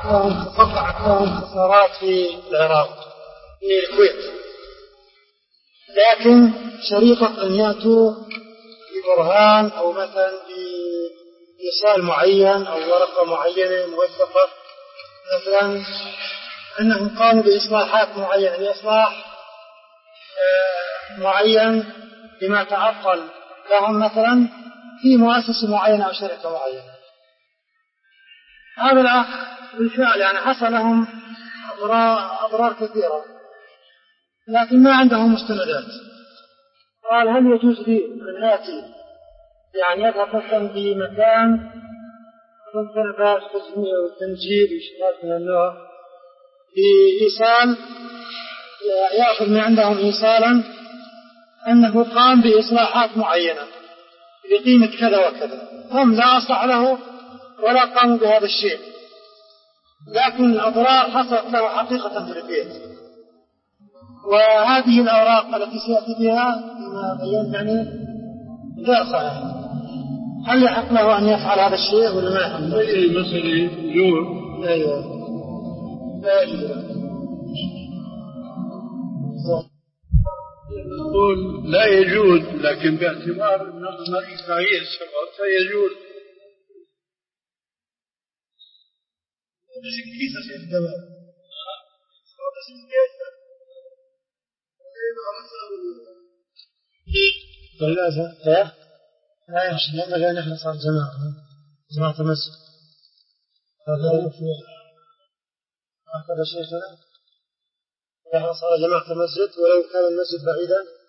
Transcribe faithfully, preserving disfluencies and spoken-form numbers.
وقعت لهم خسارات في العراق في الكويت، لكن شريطة أن يأتوا ببرهان أو مثلا بإرسال معين أو ورقة معينة موثقة مثلا أنهم قاموا بإصلاحات معينة، بإصلاح معين بما تعطل لهم مثلا في مؤسسة معينة أو شركة معينة. هذا الأخ بالفعل يعني حصل لهم أضرار كثيرة لكن ما عندهم مستندات. قال هل يجوز لي أن آتي يعني يذهب مثلا بمكان مثل باب تسمية وتنجيب وشيء من النوع بإيصال يأخذ من عندهم إيصالا أنه قام بإصلاحات معينة بقيمة كذا وكذا، هم لا أصلح له ولا قاموا بهذا الشيء، لكن الأضرار حصلت له حقيقة في البيت. وهذه الأوراق التي سيأتي بها بما بيّن يعني غير صحيحة. هل يحق له أن يفعل هذا الشيء ولا ما يحق؟ أي مسألة جور. أيوة لا يجوز. نقول لا يجوز، لكن باعتبار أن المريض هي السبب فيجوز. ثلاثة لا لا يمشي لما لا نحن صار جماعة جماعة المسجد هذا هذا شيخنا نحن صار جماعة المسجد ولو كان المسجد بعيدا